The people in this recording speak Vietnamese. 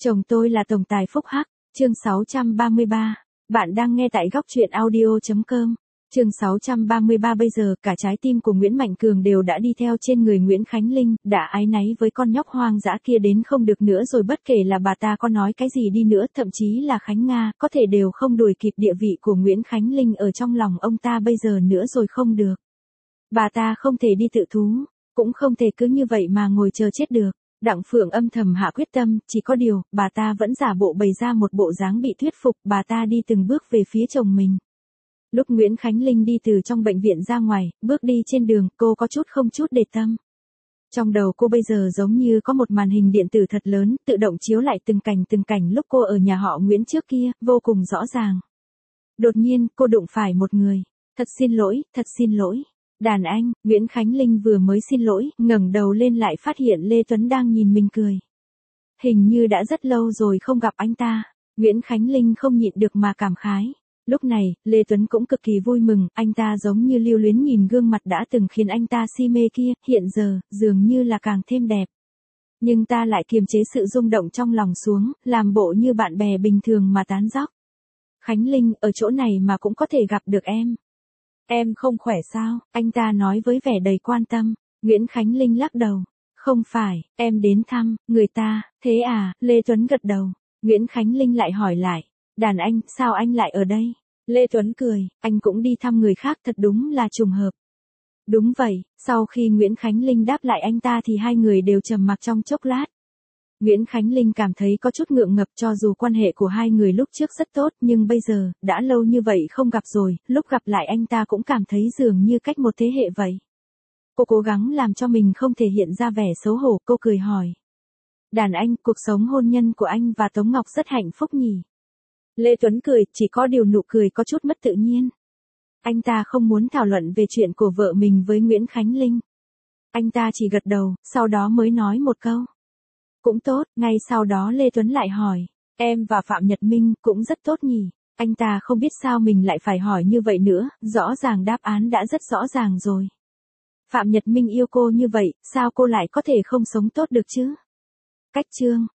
Chồng tôi là tổng tài phúc hắc, chương 633. Bạn đang nghe tại góc truyện audio.com. Chương 633. Bây giờ cả trái tim của Nguyễn Mạnh Cường đều đã đi theo trên người Nguyễn Khánh Linh, đã áy náy với con nhóc hoang dã kia đến không được nữa rồi, bất kể là bà ta có nói cái gì đi nữa, thậm chí là Khánh Nga, có thể đều không đuổi kịp địa vị của Nguyễn Khánh Linh ở trong lòng ông ta bây giờ nữa rồi, không được. Bà ta không thể đi tự thú, cũng không thể cứ như vậy mà ngồi chờ chết được. Đặng Phượng âm thầm hạ quyết tâm, chỉ có điều, bà ta vẫn giả bộ bày ra một bộ dáng bị thuyết phục, bà ta đi từng bước về phía chồng mình. Lúc Nguyễn Khánh Linh đi từ trong bệnh viện ra ngoài, bước đi trên đường, cô có chút không chút để tâm. Trong đầu cô bây giờ giống như có một màn hình điện tử thật lớn, tự động chiếu lại từng cảnh lúc cô ở nhà họ Nguyễn trước kia, vô cùng rõ ràng. Đột nhiên, cô đụng phải một người. Thật xin lỗi. Đàn anh, Nguyễn Khánh Linh vừa mới xin lỗi, ngẩng đầu lên lại phát hiện Lê Tuấn đang nhìn mình cười. Hình như đã rất lâu rồi không gặp anh ta. Nguyễn Khánh Linh không nhịn được mà cảm khái. Lúc này, Lê Tuấn cũng cực kỳ vui mừng, anh ta giống như lưu luyến nhìn gương mặt đã từng khiến anh ta si mê kia, hiện giờ, dường như là càng thêm đẹp. Nhưng ta lại kiềm chế sự rung động trong lòng xuống, làm bộ như bạn bè bình thường mà tán dóc. Khánh Linh, ở chỗ này mà cũng có thể gặp được em. Em không khỏe sao? Anh ta nói với vẻ đầy quan tâm. Nguyễn Khánh Linh lắc đầu. Không phải, em đến thăm người ta, thế à? Lê Tuấn gật đầu. Nguyễn Khánh Linh lại hỏi lại. Đàn anh, sao anh lại ở đây? Lê Tuấn cười, anh cũng đi thăm người khác, thật đúng là trùng hợp. Đúng vậy, sau khi Nguyễn Khánh Linh đáp lại anh ta thì hai người đều trầm mặc trong chốc lát. Nguyễn Khánh Linh cảm thấy có chút ngượng ngập, cho dù quan hệ của hai người lúc trước rất tốt, nhưng bây giờ, đã lâu như vậy không gặp rồi, lúc gặp lại anh ta cũng cảm thấy dường như cách một thế hệ vậy. Cô cố gắng làm cho mình không thể hiện ra vẻ xấu hổ, cô cười hỏi. Đàn anh, cuộc sống hôn nhân của anh và Tống Ngọc rất hạnh phúc nhỉ? Lê Tuấn cười, chỉ có điều nụ cười có chút mất tự nhiên. Anh ta không muốn thảo luận về chuyện của vợ mình với Nguyễn Khánh Linh. Anh ta chỉ gật đầu, sau đó mới nói một câu. Cũng tốt, ngay sau đó Lê Tuấn lại hỏi, em và Phạm Nhật Minh cũng rất tốt nhỉ? Anh ta không biết sao mình lại phải hỏi như vậy nữa, rõ ràng đáp án đã rất rõ ràng rồi. Phạm Nhật Minh yêu cô như vậy, sao cô lại có thể không sống tốt được chứ? Cách chương.